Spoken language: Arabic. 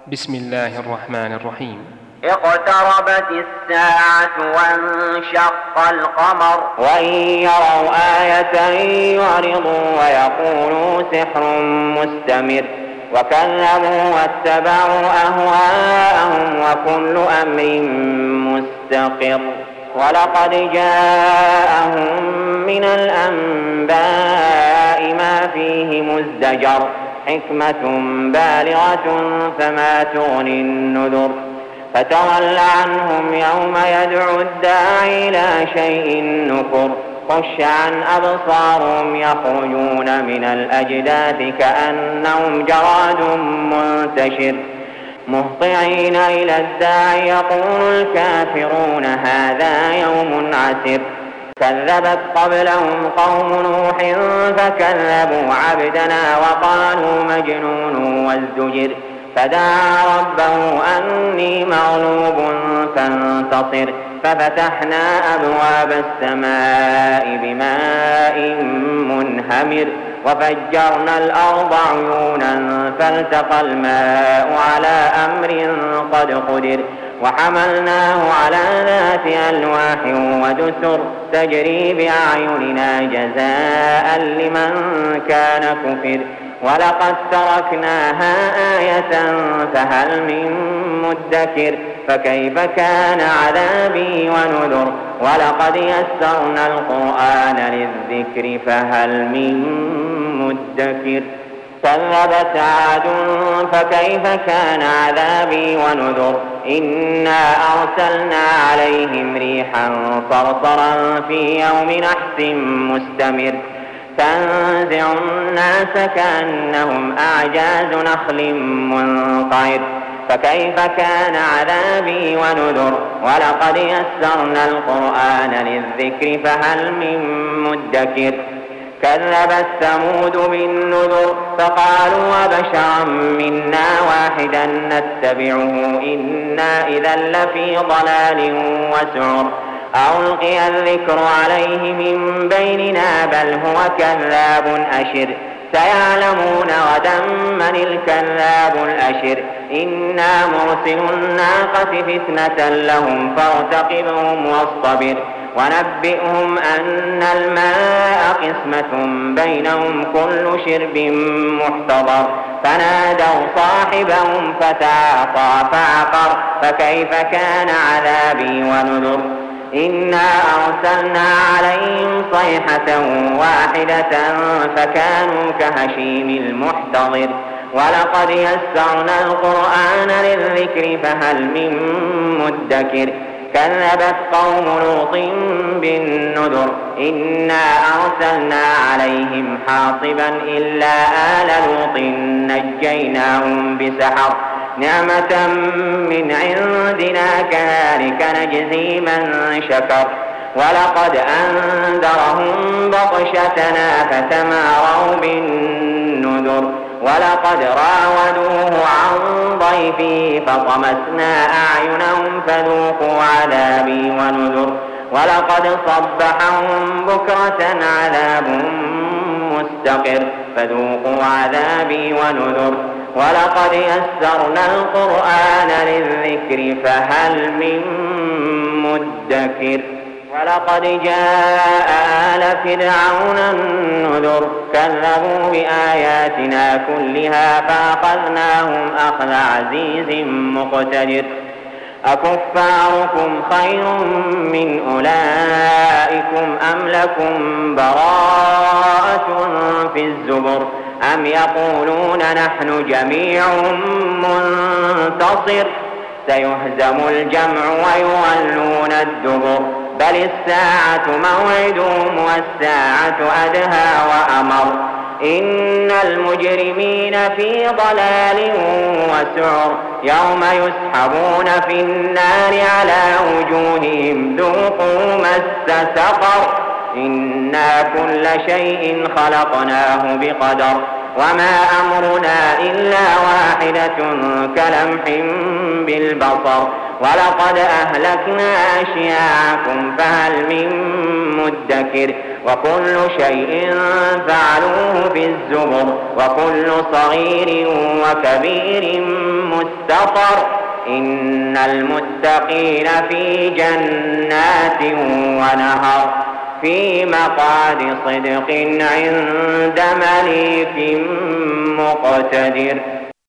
بسم الله الرحمن الرحيم. اقتربت الساعة وانشق القمر وإن يروا آية يعرضوا ويقولوا سحر مستمر وكذبوا واتبعوا أهواءهم وكل أمر مستقر ولقد جاءهم من الأنباء ما فيه مزدجر حكمة بالغة فما تغني النذر فتول عنهم يوم يدعو الداعي إلى شيء نكر خش عن أبصارهم يخرجون من الأجداث كأنهم جراد منتشر مهطعين إلى الداعي يقول الكافرون هذا يوم عسر كذبت قبلهم قوم نوح فكذبوا عبدنا وقالوا مجنون وازدجر فدعا ربه أني مغلوب فانتصر ففتحنا أبواب السماء بماء منهمر وفجرنا الأرض عيونا فالتقى الماء على أمر قد قدر وحملناه على ذات ألواح ودسر تجري بأعيننا جزاء لمن كان كفر ولقد تركناها آية فهل من مدكر فكيف كان عذابي ونذر ولقد يسرنا القرآن للذكر فهل من مدكر كذبت عاد فكيف كان عذابي ونذر إنا أرسلنا عليهم ريحا صرصرا في يوم نحس مستمر تنزع الناس كأنهم أعجاز نخل منقعر فكيف كان عذابي ونذر ولقد يسرنا القرآن للذكر فهل من مدكر كذبت ثمود بالنذر فقالوا وبشرا منا واحدا نتبعه إنا إذا لفي ضلال وسعر ألقي الذكر عليه من بيننا بل هو كذاب أشر سيعلمون غدا من الكذاب الأشر إنا مرسل الناقة فتنة لهم فارتقبهم واصطبر ونبئهم أن الماء قسمة بينهم كل شرب محتضر فنادوا صاحبهم فتعاطى فعقر فكيف كان عذابي ونذر إنا أرسلنا عليهم صيحة واحدة فكانوا كهشيم المحتضر ولقد يسرنا القرآن للذكر فهل من مدكر كذبت قوم لوط بالنذر إنا أرسلنا عليهم حاصبا إلا آل لوط نجيناهم بسحر نعمة من عندنا كذلك نجزي من شكر ولقد أنذرهم بطشتنا فتماروا بالنذر ولقد راودوه عن ضيفه فطمسنا أعينهم فذوقوا عذابي ونذر ولقد صبحهم بكرة عذاب مستقر فذوقوا عذابي ونذر ولقد يسرنا القرآن للذكر فهل من مدكر ولقد جاء آل فرعون النذر كذبوا بآياتنا كلها فأخذناهم أخذ عزيز مقتدر أكفاركم خير من أولئكم أم لكم براءة في الزبر أم يقولون نحن جميع منتصر سيهزم الجمع ويولون الدبر بل الساعة موعدهم والساعة أدهى وأمر إن المجرمين في ضلال وسعر يوم يسحبون في النار على وجوههم ذوقوا مس سقر إنا كل شيء خلقناه بقدر وما أمرنا إلا واحدة كلمح بالبصر ولقد أهلكنا أشياعكم فهل من مدكر وكل شيء فعلوه في الزبر وكل صغير وكبير مستطر إن المتقين في جنات ونهر في مقعد صدق عند مليك مقتدر.